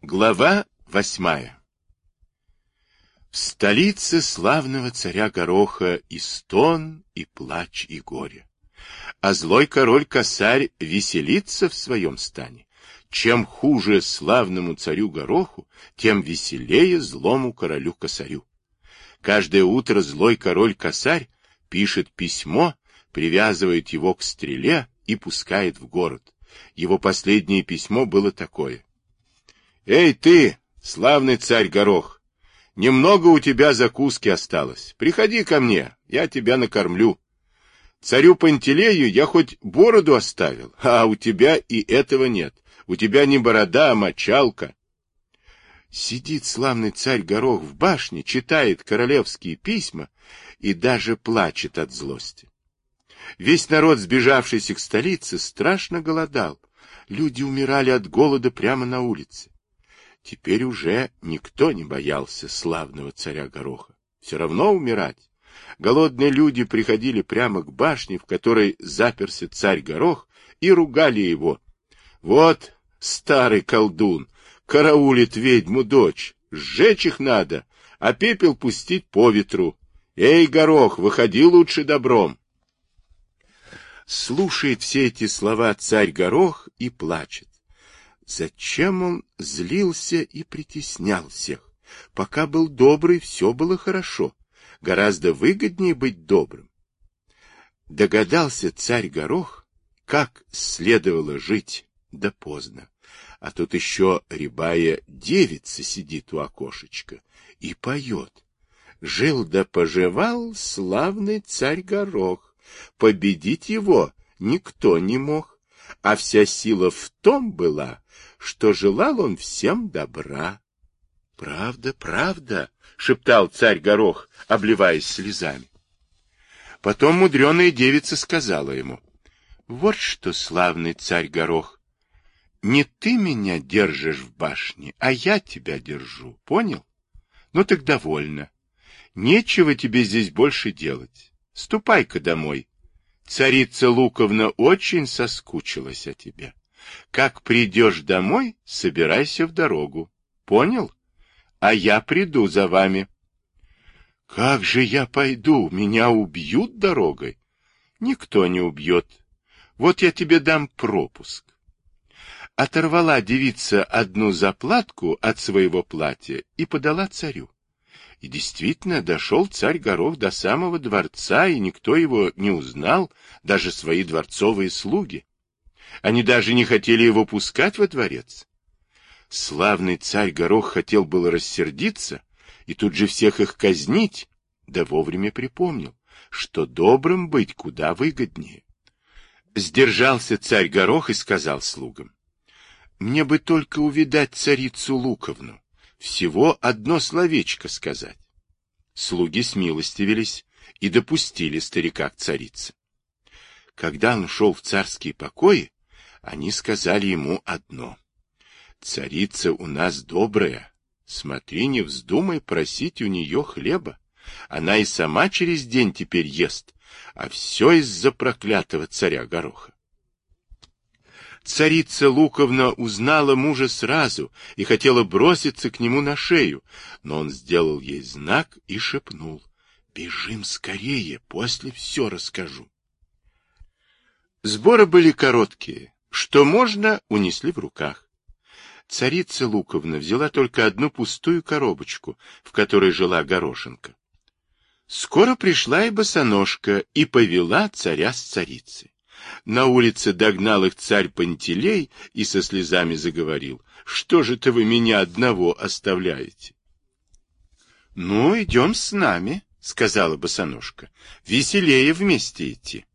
Глава 8. В столице славного царя Гороха и стон, и плач, и горе. А злой король-косарь веселится в своем стане. Чем хуже славному царю Гороху, тем веселее злому королю-косарю. Каждое утро злой король-косарь пишет письмо, привязывает его к стреле и пускает в город. Его последнее письмо было такое. «Эй ты, славный царь Горох, немного у тебя закуски осталось. Приходи ко мне, я тебя накормлю. Царю Пантелею я хоть бороду оставил, а у тебя и этого нет. У тебя не борода, а мочалка». Сидит славный царь Горох в башне, читает королевские письма и даже плачет от злости. Весь народ, сбежавшийся к столице, страшно голодал. Люди умирали от голода прямо на улице. Теперь уже никто не боялся славного царя Гороха. Все равно умирать. Голодные люди приходили прямо к башне, в которой заперся царь Горох, и ругали его. Вот старый колдун, караулит ведьму дочь, сжечь их надо, а пепел пустить по ветру. Эй, Горох, выходи лучше добром. Слушает все эти слова царь Горох и плачет. Зачем он злился и притеснял всех? Пока был добрый, все было хорошо. Гораздо выгоднее быть добрым. Догадался царь Горох, как следовало жить, да поздно. А тут еще рябая девица сидит у окошечка и поет. Жил да поживал славный царь Горох. Победить его никто не мог. А вся сила в том была, что желал он всем добра. — Правда, правда, — шептал царь Горох, обливаясь слезами. Потом мудреная девица сказала ему. — Вот что, славный царь Горох, не ты меня держишь в башне, а я тебя держу, понял? Ну так довольно. Нечего тебе здесь больше делать. Ступай-ка домой. Царица Луковна очень соскучилась о тебе. Как придешь домой, собирайся в дорогу. Понял? А я приду за вами. Как же я пойду? Меня убьют дорогой? Никто не убьет. Вот я тебе дам пропуск. Оторвала девица одну заплатку от своего платья и подала царю. И действительно, дошел царь Горох до самого дворца, и никто его не узнал, даже свои дворцовые слуги. Они даже не хотели его пускать во дворец. Славный царь Горох хотел было рассердиться и тут же всех их казнить, да вовремя припомнил, что добрым быть куда выгоднее. Сдержался царь Горох и сказал слугам. Мне бы только увидать царицу Луковну. Всего одно словечко сказать. Слуги смилостивились и допустили старика к царице. Когда он шел в царские покои, они сказали ему одно. Царица у нас добрая, смотри, не вздумай просить у нее хлеба. Она и сама через день теперь ест, а все из-за проклятого царя Гороха. Царица Луковна узнала мужа сразу и хотела броситься к нему на шею, но он сделал ей знак и шепнул. «Бежим скорее, после все расскажу». Сборы были короткие, что можно, унесли в руках. Царица Луковна взяла только одну пустую коробочку, в которой жила горошинка. Скоро пришла и босоножка и повела царя с царицей. На улице догнал их царь Пантелей и со слезами заговорил. «Что же это вы меня одного оставляете?» «Ну, идем с нами», — сказала босоножка. «Веселее вместе идти».